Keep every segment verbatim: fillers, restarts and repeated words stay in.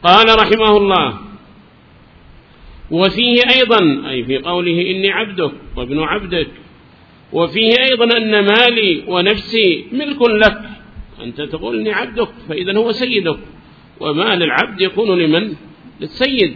قال رحمه الله: وفيه أيضا، أي في قوله إني عبدك وابن عبدك، وفيه أيضا أن مالي ونفسي ملك لك. أنت تقول إني عبدك، فإذا هو سيدك، ومال العبد يكون لمن؟ للسيد.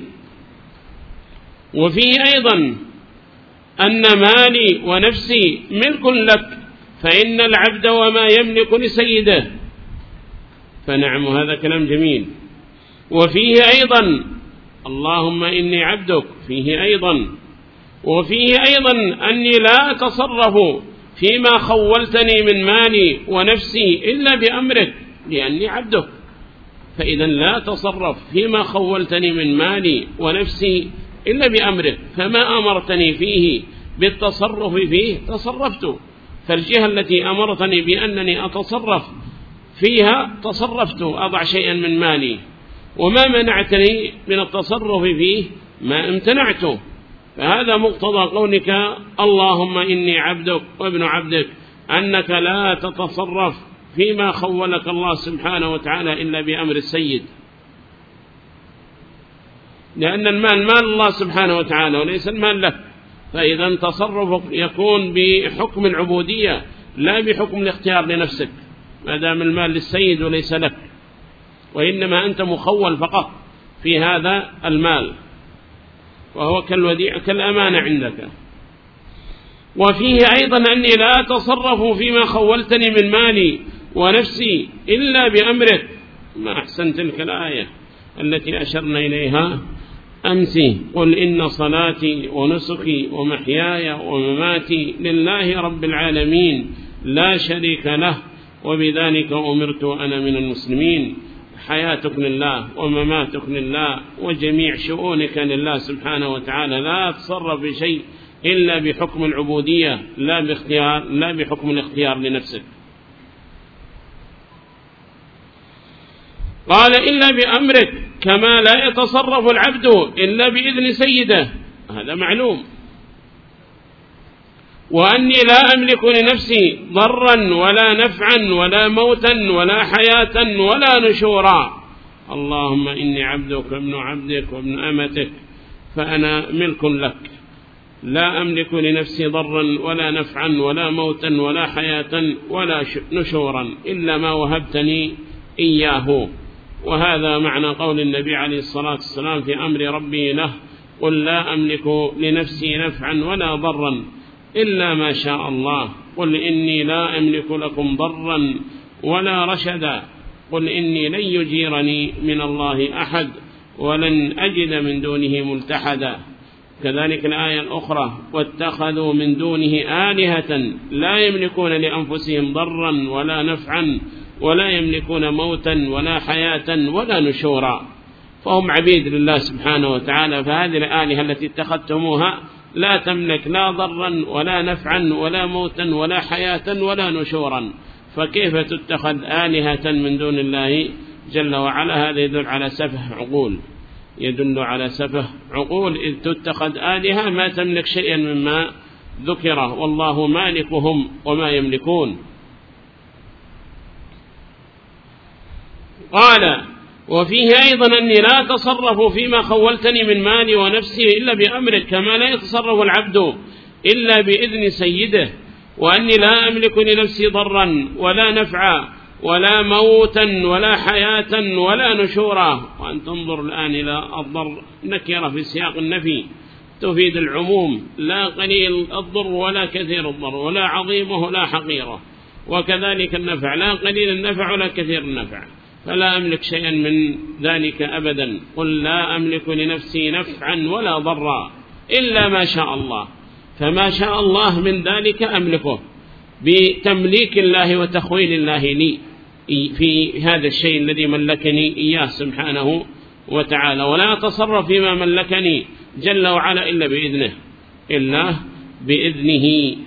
وفيه أيضا أن مالي ونفسي ملك لك، فإن العبد وما يملك لسيده. فنعم، هذا كلام جميل. وفيه أيضا اللهم إني عبدك، فيه أيضا وفيه أيضا أني لا أتصرف فيما خولتني من مالي ونفسي إلا بأمرك، لأني عبدك. فإذا لا أتصرف فيما خولتني من مالي ونفسي إلا بأمرك، فما أمرتني فيه بالتصرف فيه تصرفت، فالجهة التي أمرتني بأنني أتصرف فيها تصرفت، أضع شيئا من مالي، وما منعتني من التصرف فيه ما امتنعته. فهذا مقتضى قولك اللهم إني عبدك وابن عبدك، أنك لا تتصرف فيما خولك الله سبحانه وتعالى إلا بأمر السيد، لأن المال مال الله سبحانه وتعالى وليس المال لك. فإذا تصرفك يكون بحكم العبودية لا بحكم الاختيار لنفسك، ما دام المال للسيد وليس لك، وإنما أنت مخول فقط في هذا المال، وهو كالوديع كالأمانة عندك. وفيه أيضا أني لا أتصرف فيما خولتني من مالي ونفسي إلا بأمرك. ما أحسن تلك الآية التي أشرنا إليها أمس: قل إن صلاتي ونسكي ومحياي ومماتي لله رب العالمين لا شريك له وبذلك أمرت أنا من المسلمين. حياتك لله ومماتك لله وجميع شؤونك لله سبحانه وتعالى، لا تصرف بشيء إلا بحكم العبودية، لا باختيار لا بحكم الاختيار لنفسك. قال: إلا بأمرك، كما لا يتصرف العبد إلا بإذن سيده، هذا معلوم. وأني لا أملك لنفسي ضرا ولا نفعا ولا موتا ولا حياة ولا نشورا. اللهم إني عبدك وابن عبدك وابن أمتك، فأنا ملك لك، لا أملك لنفسي ضرا ولا نفعا ولا موتا ولا حياة ولا نشورا إلا ما وهبتني إياه. وهذا معنى قول النبي عليه الصلاة والسلام في أمر ربي له: قل لا أملك لنفسي نفعا ولا ضرا إلا ما شاء الله، قل إني لا أملك لكم ضرا ولا رشدا، قل إني لن يجيرني من الله أحد ولن أجد من دونه ملتحدا. كذلك الآية الأخرى: واتخذوا من دونه آلهة لا يملكون لأنفسهم ضرا ولا نفعا ولا يملكون موتا ولا حياة ولا نشورا. فهم عبيد لله سبحانه وتعالى، فهذه الآلهة التي اتخذتموها لا تملك لا ضرا ولا نفعا ولا موتا ولا حياة ولا نشورا، فكيف تتخذ آلهة من دون الله جل وعلا؟ هذا يدل على سفه عقول، يدل على سفه عقول، إذ تتخذ آلهة ما تملك شيئا مما ذكره، والله مالكهم وما يملكون. قال: وفيه أيضا أني لا أتصرف فيما خولتني من مالي ونفسي إلا بأمرك، كما لا يتصرف العبد إلا بإذن سيده، وأني لا أملك لنفسي ضرا ولا نفعا ولا موتا ولا حياة ولا نشورا. وأن تنظر الآن إلى الضر نكرة في سياق النفي تفيد العموم، لا قليل الضر ولا كثير الضر ولا عظيمه ولا حقيره، وكذلك النفع لا قليل النفع ولا كثير النفع، فلا أملك شيئا من ذلك أبدا. قل لا أملك لنفسي نفعا ولا ضرا إلا ما شاء الله، فما شاء الله من ذلك أملكه بتمليك الله وتخويل الله لي في هذا الشيء الذي ملكني إياه سبحانه وتعالى، ولا أتصرف فيما ملكني جل وعلا إلا بإذنه إلا بإذنه.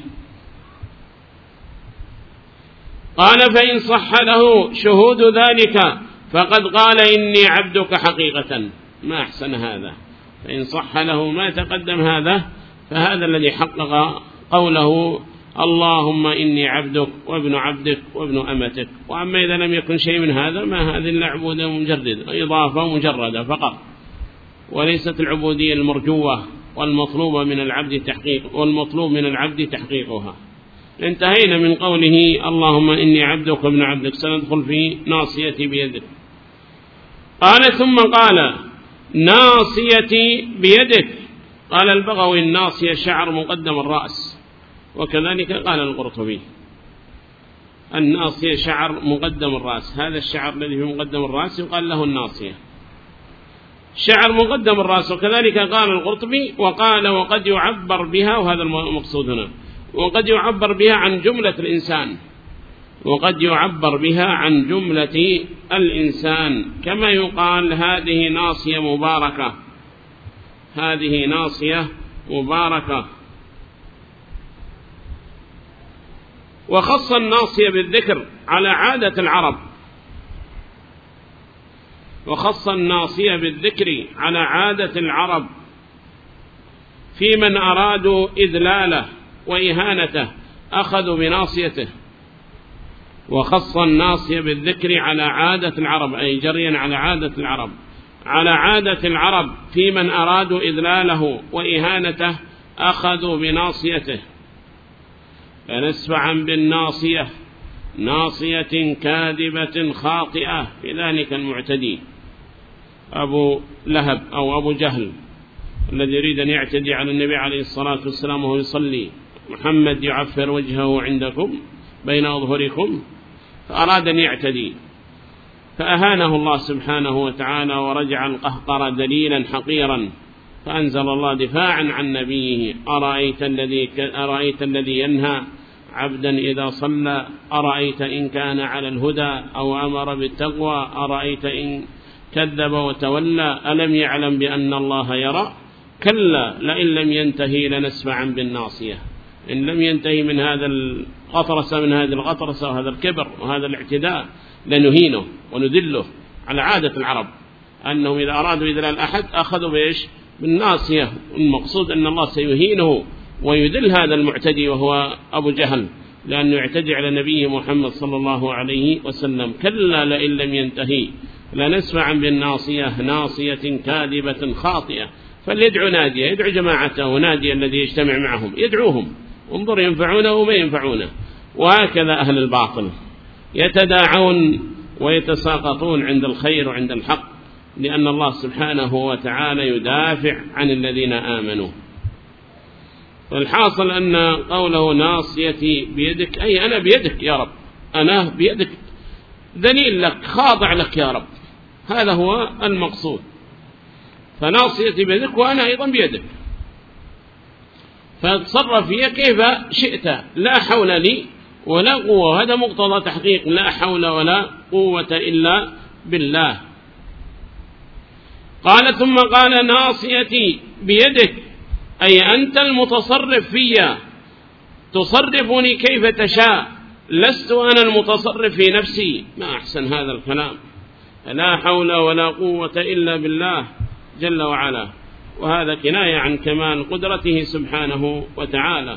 قال: فإن صح له شهود ذلك فقد قال إني عبدك حقيقة. ما أحسن هذا، فإن صح له ما تقدم هذا، فهذا الذي حقق قوله اللهم إني عبدك وابن عبدك وابن أمتك. وأما إذا لم يكن شيء من هذا ما هذه العبودة مجرد إضافة مجردة فقط، وليست العبودية المرجوة والمطلوبة من العبد تحقيق والمطلوب من العبد تحقيقها. انتهينا من قوله اللهم إني عبدك وابن عبدك. سندخل في ناصيتي بيدك. قال ثم قال ناصيتي بيدك. قال البغوي الناصية شعر مقدم الرأس، وكذلك قال القرطبي الناصية شعر مقدم الرأس. هذا الشعر الذي في مقدم الرأس يقال له الناصية، شعر مقدم الرأس. وكذلك قال القرطبي وقال وقد يعبر بها، وهذا المقصود هنا، وقد يعبر بها عن جملة الإنسان، وقد يعبر بها عن جملة الإنسان، كما يقال هذه ناصية مباركة، هذه ناصية مباركة. وخص الناصية بالذكر على عادة العرب، وخص الناصية بالذكر على عادة العرب في من أرادوا إذلاله وإهانته أخذوا بناصيته. وخص الناصية بالذكر على عادة العرب، أي جريا على عادة العرب، على عادة العرب في من أرادوا إذلاله وإهانته أخذوا بناصيته. فنسفعا بالناصية، ناصية كاذبة خاطئة في ذلك المعتدي أبو لهب أو أبو جهل الذي يريد أن يعتدي على النبي عليه الصلاة والسلام وهو يصلي، محمد يعفر وجهه عندكم بين أظهركم، فأراد أن يعتدي فأهانه الله سبحانه وتعالى ورجع القهقر دليلا حقيرا، فأنزل الله دفاعا عن نبيه أرأيت الذي أرأيت الذي ينهى عبدا إذا صلى، أرأيت إن كان على الهدى أو أمر بالتقوى، أرأيت إن كذب وتولى، ألم يعلم بأن الله يرى، كلا لئن لم ينتهي لنسفعا بالناصية. إن لم ينتهي من هذا الغطرسة من هذه الغطرسة وهذا الكبر وهذا الاعتداء لنهينه ونذله، على عادة العرب أنهم إذا أرادوا إذلال أحد أخذوا بإيش؟ بالناصية. المقصود أن الله سيهينه ويذل هذا المعتدي وهو أبو جهل، لأنه يعتدي على نبيه محمد صلى الله عليه وسلم. كلا لئن لم ينتهي لنسمعا بالناصية، ناصية كاذبة خاطئة. فليدعو نادية، يدعو جماعته ونادية الذي يجتمع معهم، يدعوهم انظر ينفعونه وما ينفعونه. وهكذا أهل الباطل يتداعون ويتساقطون عند الخير وعند الحق، لأن الله سبحانه وتعالى يدافع عن الذين آمنوا. والحاصل أن قوله ناصيتي بيدك أي أنا بيدك يا رب، أنا بيدك ذليل لك خاضع لك يا رب، هذا هو المقصود. فناصيتي بيدك وأنا أيضا بيدك، فتصرف فيها كيف شئت، لا حول لي ولا قوة. هذا مقتضى تحقيق لا حول ولا قوة إلا بالله. قال ثم قال ناصيتي بيدك أي أنت المتصرف فيا، تصرفني كيف تشاء، لست أنا المتصرف في نفسي. ما أحسن هذا الكلام، لا حول ولا قوة إلا بالله جل وعلا. وهذا كناية عن كمال قدرته سبحانه وتعالى.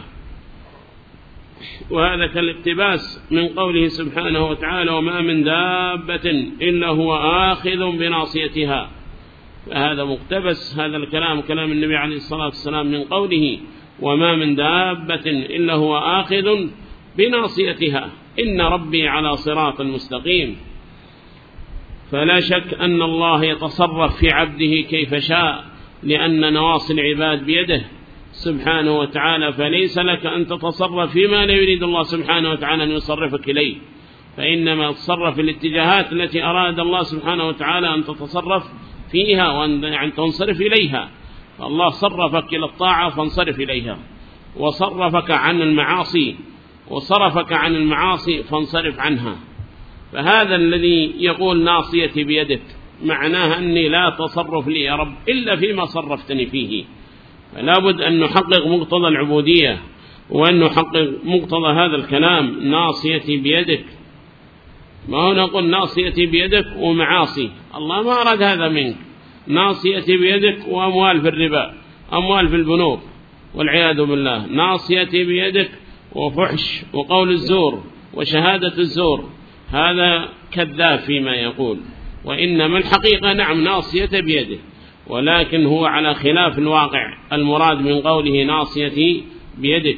وهذا كالاقتباس من قوله سبحانه وتعالى وما من دابة إلا هو آخذ بناصيتها. فهذا مقتبس هذا الكلام كلام النبي عليه الصلاة والسلام من قوله وما من دابة إلا هو آخذ بناصيتها إن ربي على صراط مستقيم. فلا شك أن الله يتصرف في عبده كيف شاء، لأن نواصي العباد بيده سبحانه وتعالى، فليس لك أن تتصرف فيما لا يريد الله سبحانه وتعالى أن يصرفك إليه، فإنما تتصرف في الاتجاهات التي أراد الله سبحانه وتعالى أن تتصرف فيها وأن تنصرف إليها. فالله صرفك إلى الطاعة فانصرف إليها، وصرفك عن المعاصي وصرفك عن المعاصي فانصرف عنها. فهذا الذي يقول ناصيتي بيدك معناها أني لا تصرف لي يا رب إلا فيما صرفتني فيه. فلا بد أن نحقق مقتضى العبودية، وأن نحقق مقتضى هذا الكلام ناصيتي بيدك. ما هو نقول ناصيتي بيدك ومعاصي، الله ما أراد هذا منك. ناصيتي بيدك وأموال في الربا، أموال في البنوك والعياذ بالله. ناصيتي بيدك وفحش وقول الزور وشهادة الزور، هذا كذاب فيما يقول. وإنما الحقيقة نعم ناصية بيده، ولكن هو على خلاف الواقع. المراد من قوله ناصيتي بيدك،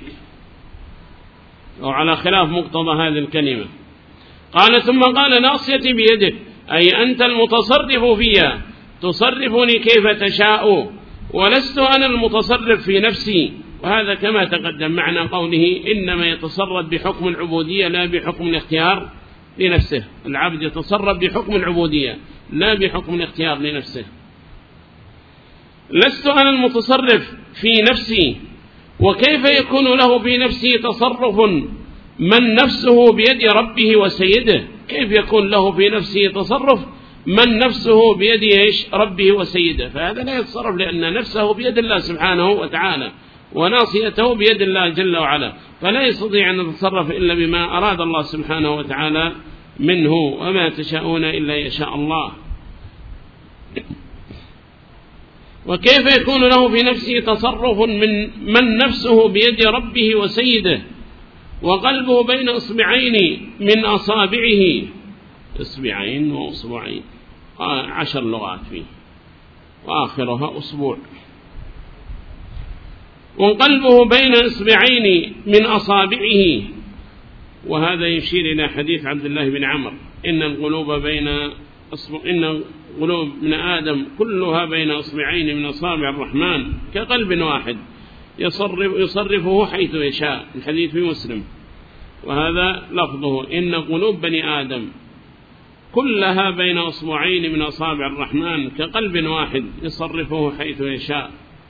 وعلى خلاف مقتضى هذه الكلمة. قال ثم قال ناصيتي بيدك، أي أنت المتصرف فيها، تصرفني كيف تشاء، ولست أنا المتصرف في نفسي. وهذا كما تقدم معنى قوله إنما يتصرف بحكم العبودية لا بحكم الاختيار لنفسه. العبد يتصرف بحكم العبودية لا بحكم الاختيار لنفسه. لست أنا المتصرف في نفسي، وكيف يكون له في نفسه تصرف من نفسه بيد ربه وسيده؟ كيف يكون له في نفسه تصرف من نفسه بيد إيش؟ ربه وسيده؟ فهذا لا يتصرف، لأن نفسه بيد الله سبحانه وتعالى، وناصيته بيد الله جل وعلا، فلا يستطيع أن يتصرف إلا بما أراد الله سبحانه وتعالى منه، وما تشاءون إلا يشاء الله. وكيف يكون له في نفسه تصرف من من نفسه بيد ربه وسيده، وقلبه بين إصبعين من أصابعه، إصبعين وأصبعين عشر لغات فيه وآخرها أسبوع، وقلبه بين إصبعين من أصابعه. وهذا يشير إلى حديث عبد الله بن عمرو إن القلوب بين أصبع إن قلوب ابن آدم كلها بين أصبعين من أصابع الرحمن كقلب واحد يصرف يصرفه حيث يشاء. الحديث في مسلم، وهذا لفظه إن قلوب بني آدم كلها بين أصبعين من أصابع الرحمن كقلب واحد يصرفه حيث يشاء.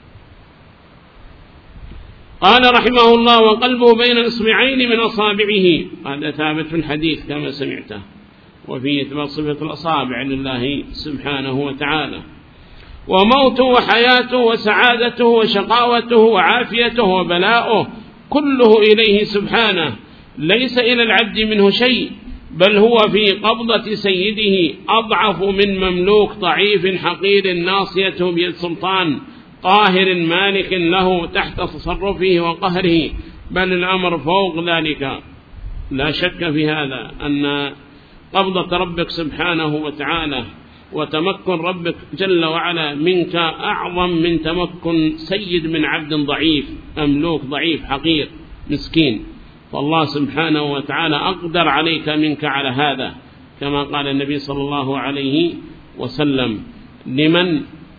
قال رحمه الله وقلبه بين إصبعين من أصابعه، هذا ثابت في الحديث كما سمعته، وفيه إثبات صفة الأصابع لله سبحانه وتعالى. وموته وحياته وسعادته وشقاوته وعافيته وبلاؤه كله إليه سبحانه، ليس إلى العبد منه شيء، بل هو في قبضة سيده أضعف من مملوك ضعيف حقير ناصيته بيد سلطان قاهر مالك له تحت تصرفه وقهره، بل الأمر فوق ذلك. لا شك في هذا أن قبضة ربك سبحانه وتعالى وتمكن ربك جل وعلا منك أعظم من تمكن سيد من عبد ضعيف مملوك ضعيف حقير مسكين. فالله سبحانه وتعالى أقدر عليك منك على هذا، كما قال النبي صلى الله عليه وسلم لمن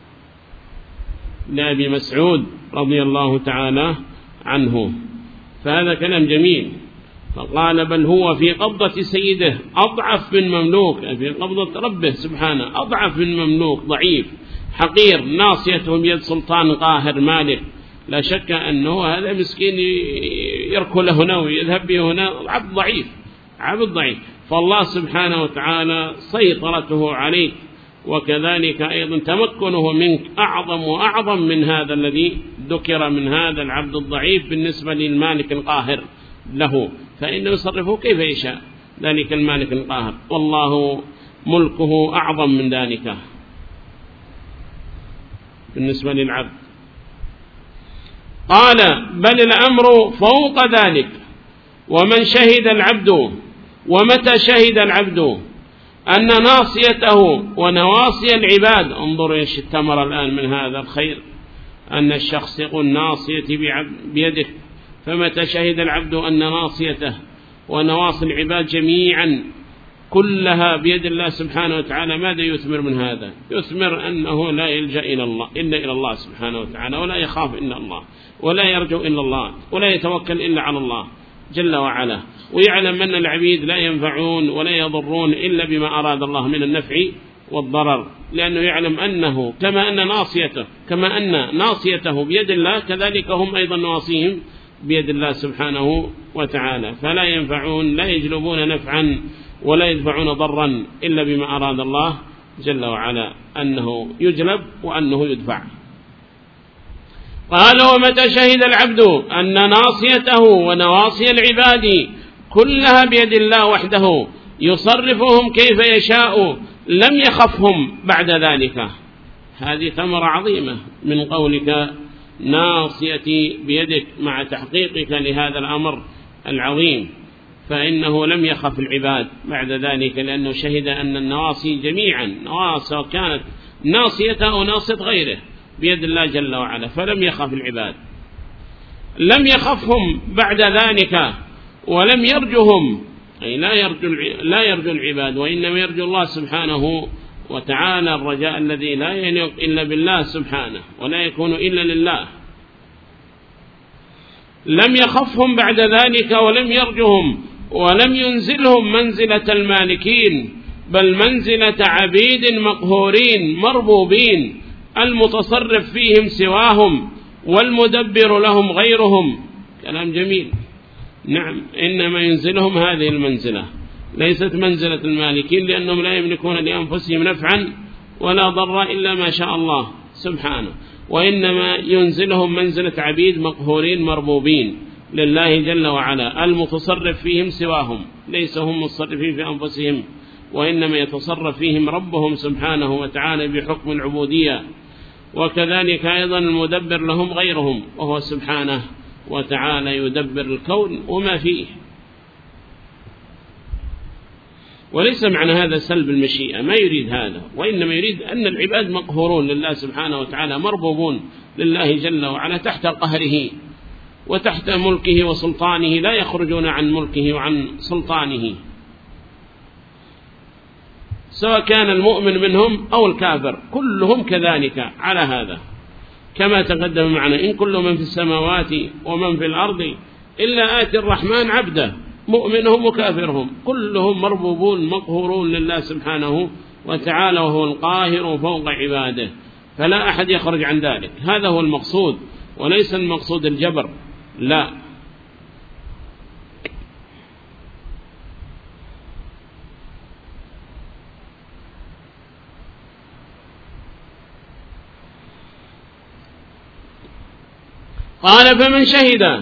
لأبي مسعود رضي الله تعالى عنه. فهذا كلام جميل. فقال بل هو في قبضة سيده أضعف من مملوك، في قبضة ربه سبحانه أضعف من مملوك ضعيف حقير ناصيته بيد سلطان قاهر مالك. لا شك أنه هذا مسكين يركل هنا ويذهب به هنا، عبد ضعيف عبد ضعيف. فالله سبحانه وتعالى سيطرته عليك، وكذلك أيضا تمكنه منك أعظم وأعظم من هذا الذي ذكر من هذا العبد الضعيف بالنسبة للمالك القاهر له، فإنه يصرفه كيف يشاء ذلك المالك القاهر، والله ملكه أعظم من ذلك بالنسبة للعبد. قال بل الأمر فوق ذلك. ومن شهد العبد ومتى شهد العبد أن ناصيته ونواصي العباد، انظروا ايش التمر الآن من هذا الخير، أن الشخص يقول ناصيتي بيدك، فمتى شهد العبد أن ناصيته ونواصي العباد جميعا كلها بيد الله سبحانه وتعالى، ماذا يثمر من هذا؟ يثمر أنه لا يلجأ إلى الله إلا إلى الله سبحانه وتعالى، ولا يخاف إلا الله، ولا يرجو إلا الله، ولا يتوكل إلا على الله جل وعلا، ويعلم أن العبيد لا ينفعون ولا يضرون إلا بما أراد الله من النفع والضرر، لأنه يعلم أنه كما أن ناصيته كما أن ناصيته بيد الله كذلك هم أيضا نواصيهم بيد الله سبحانه وتعالى، فلا ينفعون لا يجلبون نفعا ولا يدفعون ضرا إلا بما أراد الله جل وعلا أنه يجلب وأنه يدفع. قال ومتى شهد العبد أن ناصيته ونواصي العباد كلها بيد الله وحده يصرفهم كيف يشاء لم يخفهم بعد ذلك. هذه ثمرة عظيمة من قولك ناصيتي بيدك، مع تحقيقك لهذا الأمر العظيم، فإنه لم يخف العباد بعد ذلك، لأنه شهد أن النواصي جميعا نواصي كانت ناصية أو ناصية غيره بيد الله جل وعلا، فلم يخف العباد. لم يخفهم بعد ذلك ولم يرجهم، أي لا يرجو لا يرجو العباد، وإنما يرجو الله سبحانه وتعالى الرجاء الذي لا يليق إلا بالله سبحانه ولا يكون إلا لله. لم يخفهم بعد ذلك ولم يرجهم ولم ينزلهم منزلة المالكين، بل منزلة عبيد مقهورين مربوبين، المتصرف فيهم سواهم والمدبر لهم غيرهم. كلام جميل. نعم، إنما ينزلهم هذه المنزلة، ليست منزلة المالكين، لأنهم لا يملكون لأنفسهم نفعا ولا ضرا إلا ما شاء الله سبحانه، وإنما ينزلهم منزلة عبيد مقهورين مربوبين لله جل وعلا، المتصرف فيهم سواهم، ليس هم متصرفين في أنفسهم، وإنما يتصرف فيهم ربهم سبحانه وتعالى بحكم العبودية، وكذلك أيضا المدبر لهم غيرهم، وهو سبحانه وتعالى يدبر الكون وما فيه. وليس معنى هذا سلب المشيئة، ما يريد هذا، وإنما يريد أن العباد مقهورون لله سبحانه وتعالى، مربوبون لله جل وعلا تحت قهره وتحت ملكه وسلطانه، لا يخرجون عن ملكه وعن سلطانه، سواء كان المؤمن منهم أو الكافر، كلهم كذلك على هذا، كما تقدم معنا: إن كل من في السماوات ومن في الأرض إلا آتي الرحمن عبدا، مؤمنهم وكافرهم كلهم مربوبون مقهورون لله سبحانه وتعالى، وهو القاهر فوق عباده، فلا أحد يخرج عن ذلك. هذا هو المقصود، وليس المقصود الجبر، لا. قال: فمن شهد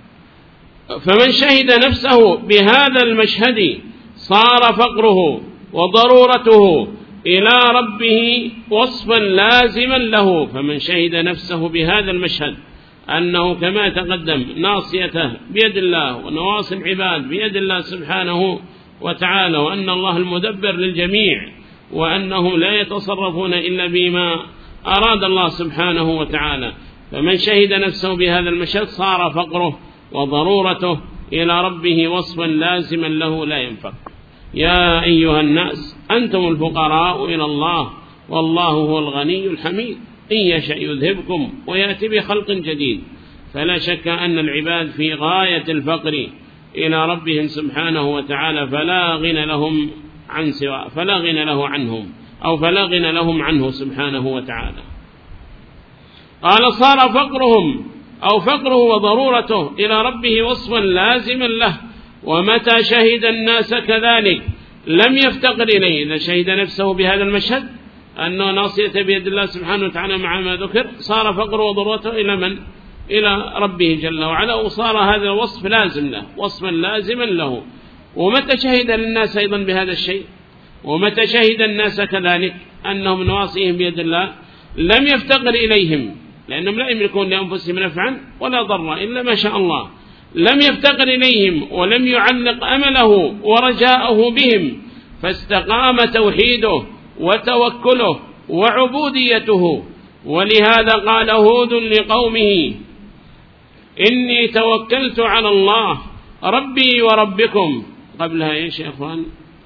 فمن شهد نفسه بهذا المشهد صار فقره وضرورته إلى ربه وصفا لازما له. فمن شهد نفسه بهذا المشهد أنه كما تقدم ناصيته بيد الله ونواصي العباد بيد الله سبحانه وتعالى، وأن الله المدبر للجميع، وأنهم لا يتصرفون إلا بما أراد الله سبحانه وتعالى. فمن شهد نفسه بهذا المشهد صار فقره وضرورته إلى ربه وصفا لازما له لا ينفك. يا أيها الناس أنتم الفقراء إلى الله والله هو الغني الحميد، إن يشأ يذهبكم ويأتي بخلق جديد. فلا شك أن العباد في غاية الفقر إلى ربهم سبحانه وتعالى، فلا غنى لهم عن سواء فلا غنى له عنهم أو فلا غنى لهم عنه سبحانه وتعالى. قال: صار فقرهم أو فقره وضرورته إلى ربه وصفا لازما له. ومتى شهد الناس كذلك لم يفتقر إليه، إذا شهد نفسه بهذا المشهد أنه ناصية بيد الله سبحانه وتعالى مع ما ذكر، صار فقره وضرورته إلى من؟ إلى ربه جل وعلا، وصار هذا الوصف لازم له، وصفا لازما له. ومتى شهد للناس أيضا بهذا الشيء، ومتى شهد الناس كذلك أنهم نواصيهم بيد الله، لم يفتقر إليهم، لأنهم لا يملكون لأنفسهم نفعا ولا ضرا إلا ما شاء الله. لم يفتقر إليهم ولم يعلق أمله ورجاءه بهم، فاستقام توحيده وتوكله وعبوديته. ولهذا قال هود لقومه: إني توكلت على الله ربي وربكم. قبلها إيش يا أخوان؟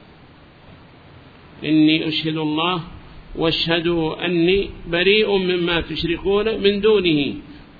إني أشهد الله واشهدوا أني بريء مما تشركون من دونه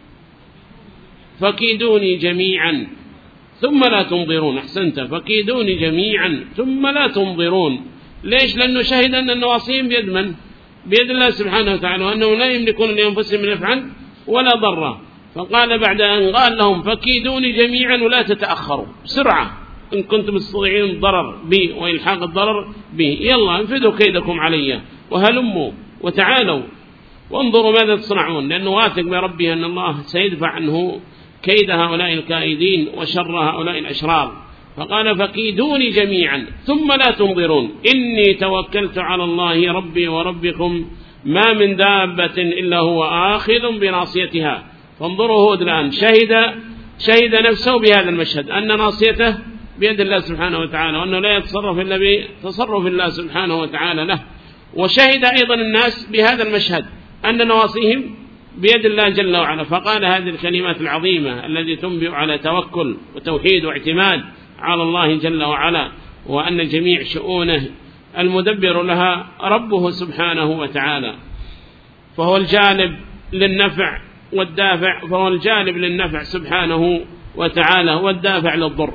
فكيدوني جميعا ثم لا تنظرون. أحسنت، فكيدوني جميعا ثم لا تنظرون. ليش؟ لأنه شهد أن النواصيهم بيد من؟ بيد الله سبحانه وتعالى، وأنهم لا يملكون لأنفسهم نفعا ولا ضرا. فقال بعد أن قال لهم فكيدوني جميعا ولا تتأخروا، بسرعة إن كنتم تستطيعون الضرر بي وإلحاق الضرر بي، يلا انفذوا كيدكم علي وهلموا وتعالوا وانظروا ماذا تصنعون، لأنه واثق بربه أن الله سيدفع عنه كيد هؤلاء الكائدين وشر هؤلاء الأشرار. فقال فكيدوني جميعا ثم لا تنظرون إني توكلت على الله ربي وربكم ما من دابة إلا هو آخذ بناصيتها. فانظروا هود الآن شهد شهد نفسه بهذا المشهد أن ناصيته بيد الله سبحانه وتعالى، وأنه لا يتصرف إلا بتصرف الله سبحانه وتعالى له. وشهد أيضا الناس بهذا المشهد أن نواصيهم بيد الله جل وعلا، فقال هذه الكلمات العظيمة التي تنبئ على توكل وتوحيد واعتماد على الله جل وعلا، وأن جميع شؤونه المدبر لها ربه سبحانه وتعالى، فهو الجالب للنفع والدافع، فهو الجالب للنفع سبحانه وتعالى والدافع للضر.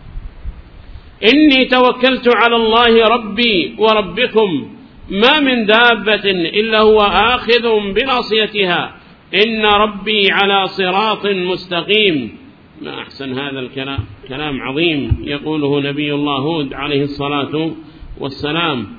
إني توكلت على الله ربي وربكم ما من دابة إلا هو آخذ بناصيتها إن ربي على صراط مستقيم. ما أحسن هذا الكلام، كلام عظيم يقوله نبي الله هود عليه الصلاة والسلام،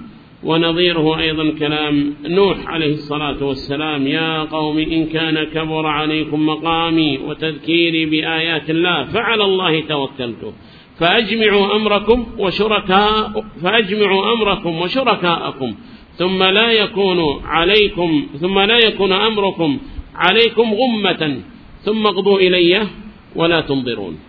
ونظيره أيضا كلام نوح عليه الصلاة والسلام: يا قوم إن كان كبر عليكم مقامي وتذكيري بآيات الله فعلى الله توكلت فأجمعوا أمركم وشركاء فأجمعوا أمركم وشركاءكم ثم لا يكون عليكم ثم لا يكون أمركم عليكم غمة ثم اقضوا إلي ولا تنظرون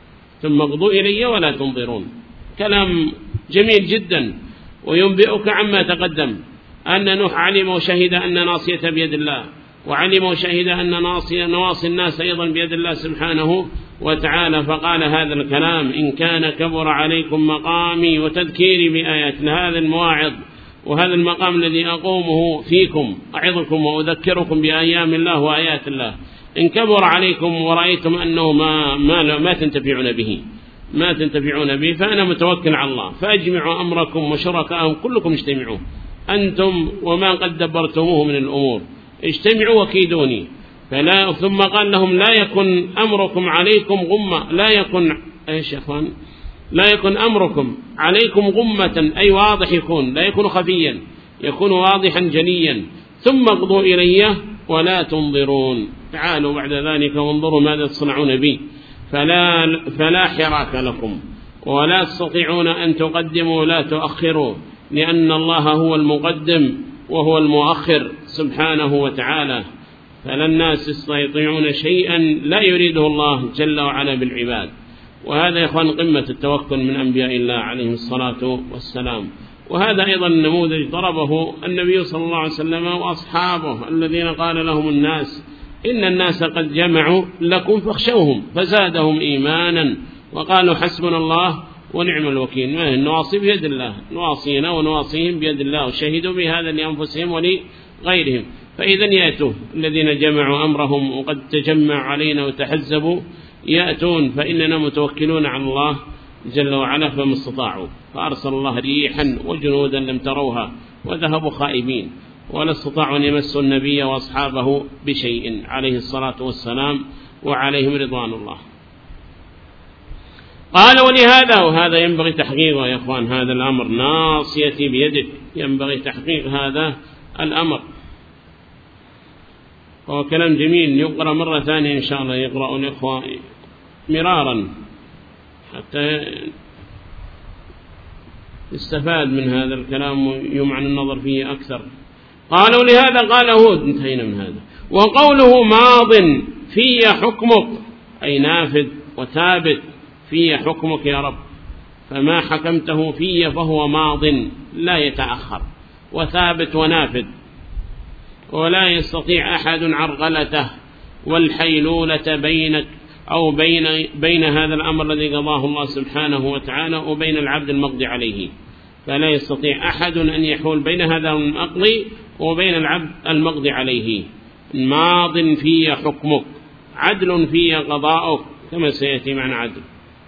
ثم اقضوا إلي ولا تنظرون. كلام جميل جدا، وينبئك عما تقدم أن نوح علم وشهد أن ناصية بيد الله، وعلم وشهد أن ناصي نواصي الناس أيضا بيد الله سبحانه وتعالى، فقال هذا الكلام: إن كان كبر عليكم مقامي وتذكيري بآيات. هذا المواعظ وهذا المقام الذي أقومه فيكم أعظكم وأذكركم بأيام الله وآيات الله، إن كبر عليكم ورأيتم أنه ما, ما, ما تنتفعون به ما تنتفعون به فأنا متوكل على الله، فأجمعوا أمركم وشركاءهم كلكم اجتمعوا أنتم وما قد دبرتموه من الأمور، اجتمعوا وكيدوني. فلا ثم قال لهم: لا يكن أمركم عليكم غمة، لا يكن ايش يا اخوان لا يكن أمركم عليكم غمة، أي واضح يكون، لا يكون خفيا، يكون واضحا جليا. ثم اقضوا إلي ولا تنظرون، تعالوا بعد ذلك وانظروا ماذا تصنعون بي، فلا, فلا حراك لكم ولا تستطيعون أن تقدموا ولا تؤخروا، لأن الله هو المقدم وهو المؤخر سبحانه وتعالى، فلا الناس يستطيعون شيئا لا يريده الله جل وعلا بالعباد. وهذا يا إخوان قمة التوكل من أنبياء الله عليه الصلاة والسلام. وهذا أيضا النموذج ضربه النبي صلى الله عليه وسلم وأصحابه الذين قال لهم الناس: إن الناس قد جمعوا لكم فاخشوهم فزادهم إيمانا وقالوا حسبنا الله ونعم الوكيل. ما هي النواصي بيد الله، نواصينا ونواصيهم بيد الله، وشهدوا بهذا لأنفسهم ولغيرهم. فإذا يأتوا الذين جمعوا أمرهم وقد تجمعوا علينا وتحزبوا، يأتون فإننا متوكلون على الله جل وعلا فما استطاعوا، فأرسل الله ريحا وجنودا لم تروها وذهبوا خائبين، ولا استطاعوا أن يمسوا النبي وأصحابه بشيء عليه الصلاة والسلام وعليهم رضوان الله. قال: ولهذا، وهذا ينبغي تحقيقه يا أخوان، هذا الأمر ناصيتي بيدك، ينبغي تحقيق هذا الأمر. هو كلام جميل يقرأ مرة ثانية إن شاء الله، يقرأ الإخوة مرارا حتى يستفاد من هذا الكلام ويمعن النظر فيه أكثر. قالوا: لهذا قال هود، انتهينا من هذا. وقوله ماض في حكمك، أي نافذ وثابت، في حكمك يا رب، فما حكمته في فهو ماض لا يتأخر، وثابت ونافذ، ولا يستطيع أحد عرغلته والحيلولة بينك أو بين, بين هذا الأمر الذي قضاه الله سبحانه وتعالى وبين العبد المقضي عليه، فلا يستطيع أحد أن يحول بين هذا المقضي وبين العبد المقضي عليه. ماض في حكمك، عدل في قضاؤك، كما سيأتي معنا عدل.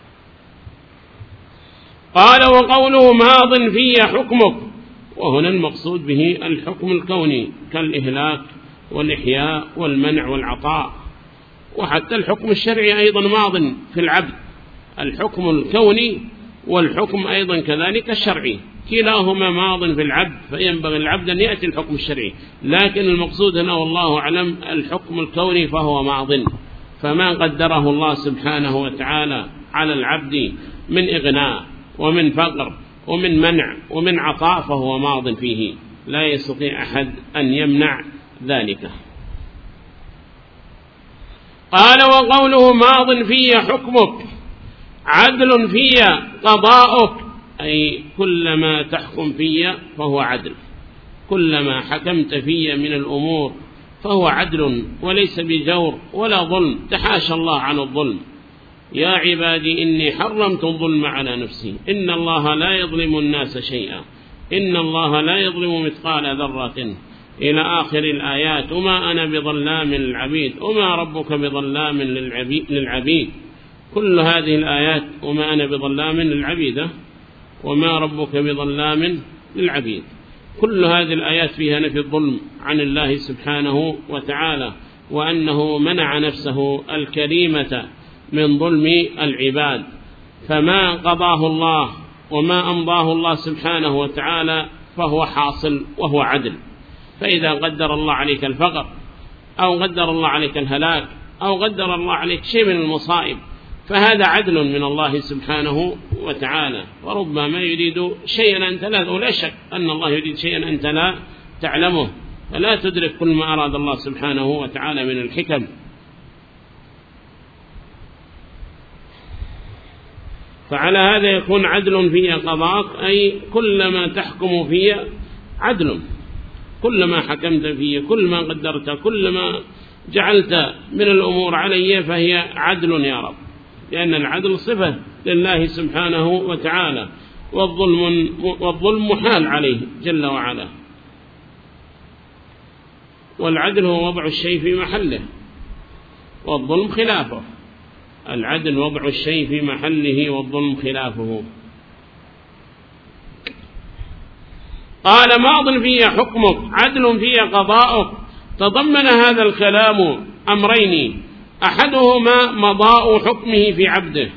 قال: وقوله ماض في حكمك، وهنا المقصود به الحكم الكوني كالإهلاك والإحياء والمنع والعطاء، وحتى الحكم الشرعي أيضا ماض في العبد، الحكم الكوني والحكم أيضا كذلك الشرعي، كلاهما ماض في العبد، فينبغي العبد أن يأتي الحكم الشرعي، لكن المقصود هنا والله أعلم الحكم الكوني فهو ماض، فما قدره الله سبحانه وتعالى على العبد من إغناء ومن فقر ومن منع ومن عطاء فهو ماض فيه، لا يستطيع أحد أن يمنع ذلك. قال وقوله ماض في حكمك عدل في قضاؤك، أي كلما تحكم في فهو عدل، كلما حكمت في من الأمور فهو عدل وليس بجور ولا ظلم، تحاشى الله عن الظلم. يا عبادي إني حرمت الظلم على نفسي إن الله لا يظلم الناس شيئا إن الله لا يظلم مثقال ذرة إلى آخر الآيات. وما أنا بظلام للعبيد وما ربك بظلام للعبيد. كل هذه الآيات وما أنا بظلام للعبيد وما ربك بظلام للعبيد، كل هذه الآيات فيها نفي الظلم عن الله سبحانه وتعالى، وأنه منع نفسه الكريمة من ظلم العباد. فما قضاه الله وما أمضاه الله سبحانه وتعالى فهو حاصل وهو عدل. فإذا قدر الله عليك الفقر أو قدر الله عليك الهلاك أو قدر الله عليك شيء من المصائب فهذا عدل من الله سبحانه وتعالى. وربما يريد شيئا أنت لا، ولا شك أن الله يريد شيئا أنت لا تعلمه، فلا تدرك كل ما أراد الله سبحانه وتعالى من الحكم. فعلى هذا يكون عدل في قضاءك، أي كلما تحكم فيه عدل، كلما حكمت فيه كلما قدرت كلما جعلت من الأمور علي فهي عدل يا رب، لأن العدل صفة لله سبحانه وتعالى، والظلم, والظلم محال عليه جل وعلا. والعدل هو وضع الشيء في محله، والظلم خلافه. العدل وضع الشيء في محله والظلم خلافه. قال ماض في حكمك عدل في قضاؤك. تضمن هذا الكلام أمرين، أحدهما مضاء حكمه في عبده،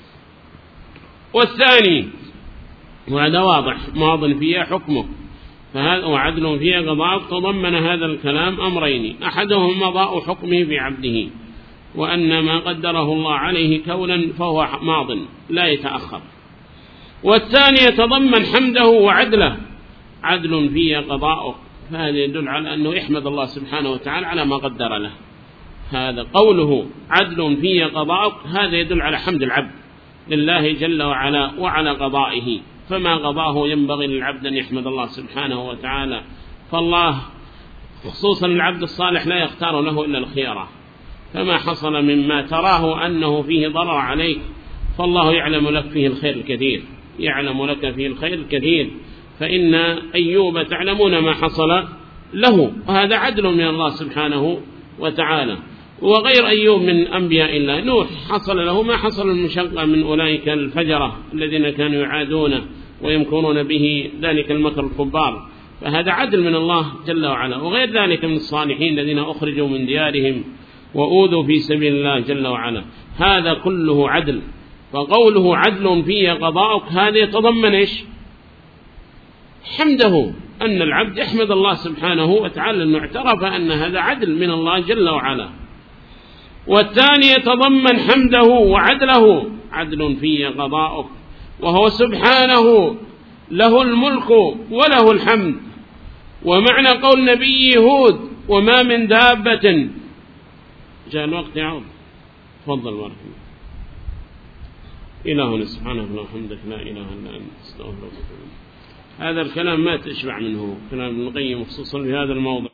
والثاني وهذا واضح ماض في حكمه فهذا وعدل في قضاؤك. تضمن هذا الكلام أمرين، أحدهما مضاء حكمه في عبده، وأن ما قدره الله عليه كونا فهو ماض لا يتأخر، والثاني يتضمن حمده وعدله عدل في قضاؤك. فهذا يدل على أنه يحمد الله سبحانه وتعالى على ما قدر له. هذا قوله عدل في قضاؤك هذا يدل على حمد العبد لله جل وعلا وعلى قضائه، فما قضاه ينبغي للعبد أن يحمد الله سبحانه وتعالى. فالله خصوصا العبد الصالح لا يختار له إلا الخيرة، فما حصل مما تراه أنه فيه ضرر عليك فالله يعلم لك فيه الخير الكثير، يعلم لك فيه الخير الكثير. فإن أيوب تعلمون ما حصل له، وهذا عدل من الله سبحانه وتعالى. وغير أيوب من أنبياء الله، نوح حصل له ما حصل المشقة من أولئك الفجرة الذين كانوا يعادون ويمكرون به ذلك المكر الكبار، فهذا عدل من الله جل وعلا. وغير ذلك من الصالحين الذين أخرجوا من ديارهم وأوذوا في سبيل الله جل وعلا، هذا كله عدل. فقوله عدل في قضاءك هذا يتضمن إيش؟ حمده، أن العبد يحمد الله سبحانه وتعالى أنه اعترف أن هذا عدل من الله جل وعلا. والثاني يتضمن حمده وعدله عدل في قضاءك، وهو سبحانه له الملك وله الحمد. ومعنى قول نبي هود وما من دابة. جاء الوقت يعود، تفضل بارك الله. إلهنا سبحانه وحمدك لا إله إلا أنت استغفرك. هذا الكلام ما تشبع منه كلام ابن القيم خصوصا في هذا الموضوع.